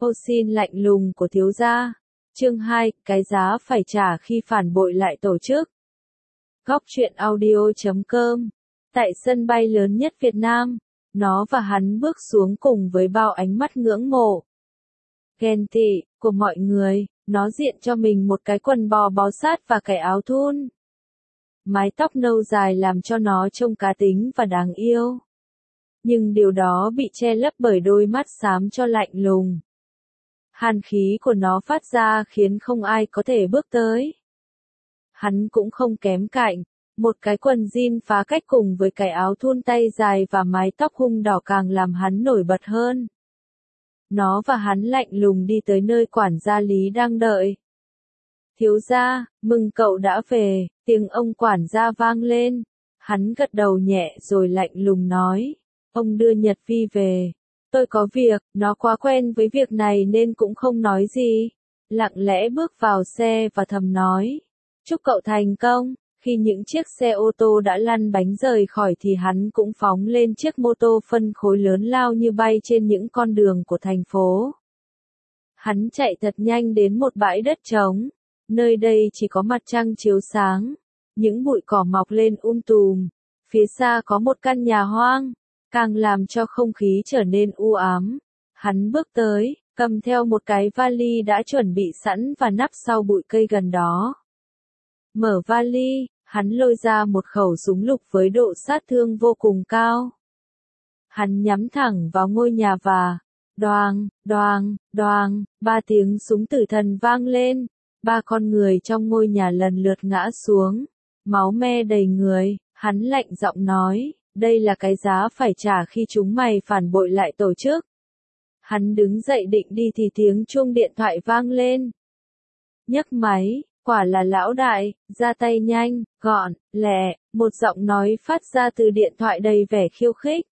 Ô xin lạnh lùng của thiếu gia. Chương 2, cái giá phải trả khi phản bội lại tổ chức. Góc truyện audio.com. Tại sân bay lớn nhất Việt Nam, nó và hắn bước xuống cùng với bao ánh mắt ngưỡng mộ, ghen tị của mọi người. Nó diện cho mình một cái quần bò bó sát và cái áo thun. Mái tóc nâu dài làm cho nó trông cá tính và đáng yêu. Nhưng điều đó bị che lấp bởi đôi mắt xám cho lạnh lùng. Hàn khí của nó phát ra khiến không ai có thể bước tới. Hắn cũng không kém cạnh, một cái quần jean phá cách cùng với cái áo thun tay dài và mái tóc hung đỏ càng làm hắn nổi bật hơn. Nó và hắn lạnh lùng đi tới nơi quản gia Lý đang đợi. Thiếu gia, mừng cậu đã về, tiếng ông quản gia vang lên. Hắn gật đầu nhẹ rồi lạnh lùng nói, ông đưa Nhật Vi về. Tôi có việc, nó quá quen với việc này nên cũng không nói gì. Lặng lẽ bước vào xe và thầm nói, chúc cậu thành công. Khi những chiếc xe ô tô đã lăn bánh rời khỏi thì hắn cũng phóng lên chiếc mô tô phân khối lớn lao như bay trên những con đường của thành phố. Hắn chạy thật nhanh đến một bãi đất trống. Nơi đây chỉ có mặt trăng chiếu sáng. Những bụi cỏ mọc lên tùm. Phía xa có một căn nhà hoang, càng làm cho không khí trở nên u ám. Hắn bước tới, cầm theo một cái vali đã chuẩn bị sẵn và nắp sau bụi cây gần đó. Mở vali, hắn lôi ra một khẩu súng lục với độ sát thương vô cùng cao. Hắn nhắm thẳng vào ngôi nhà và đoàng, đoàng, đoàng, 3 tiếng súng tử thần vang lên. 3 con người trong ngôi nhà lần lượt ngã xuống, máu me đầy người. Hắn lạnh giọng nói, đây là cái giá phải trả khi chúng mày phản bội lại tổ chức. Hắn đứng dậy định đi thì tiếng chuông điện thoại vang lên. Nhấc máy, quả là lão đại, ra tay nhanh, gọn, lẹ, một giọng nói phát ra từ điện thoại đầy vẻ khiêu khích.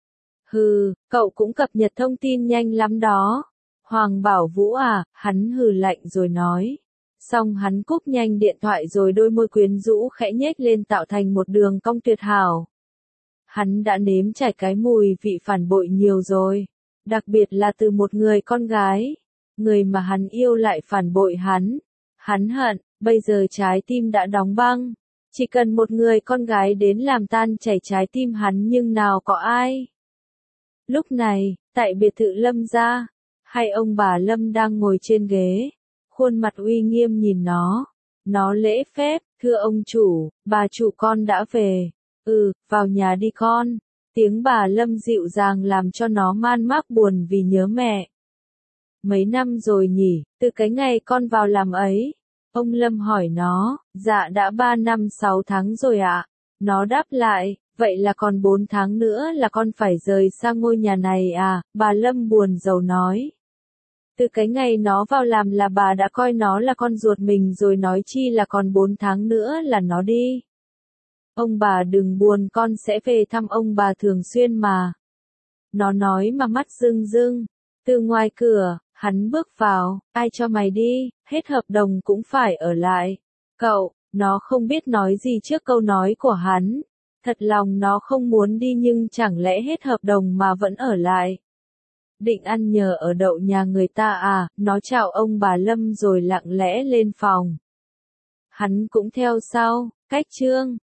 Hừ, cậu cũng cập nhật thông tin nhanh lắm đó. Hoàng Bảo Vũ à, hắn hừ lạnh rồi nói. Xong hắn cúp nhanh điện thoại rồi đôi môi quyến rũ khẽ nhếch lên tạo thành một đường cong tuyệt hảo. Hắn đã nếm trải cái mùi vị phản bội nhiều rồi, đặc biệt là từ một người con gái, người mà hắn yêu lại phản bội hắn. Hắn hận, bây giờ trái tim đã đóng băng, chỉ cần một người con gái đến làm tan chảy trái tim hắn nhưng nào có ai. Lúc này, tại biệt thự Lâm gia, hai ông bà Lâm đang ngồi trên ghế, khuôn mặt uy nghiêm nhìn nó. Nó lễ phép, thưa ông chủ, bà chủ con đã về. Vào nhà đi con. Tiếng bà Lâm dịu dàng làm cho nó man mác buồn vì nhớ mẹ. Mấy năm rồi nhỉ, từ cái ngày con vào làm ấy. Ông Lâm hỏi nó, dạ đã 3 năm 6 tháng rồi ạ. Nó đáp lại, vậy là còn 4 tháng nữa là con phải rời xa ngôi nhà này à, bà Lâm buồn rầu nói. Từ cái ngày nó vào làm là bà đã coi nó là con ruột mình rồi nói chi là còn 4 tháng nữa là nó đi. Ông bà đừng buồn, con sẽ về thăm ông bà thường xuyên mà. Nó nói mà mắt rưng rưng. Từ ngoài cửa, hắn bước vào, ai cho mày đi, hết hợp đồng cũng phải ở lại. Cậu, nó không biết nói gì trước câu nói của hắn. Thật lòng nó không muốn đi nhưng chẳng lẽ hết hợp đồng mà vẫn ở lại. Định ăn nhờ ở đậu nhà người ta à, nó chào ông bà Lâm rồi lặng lẽ lên phòng. Hắn cũng theo sau, cách chương.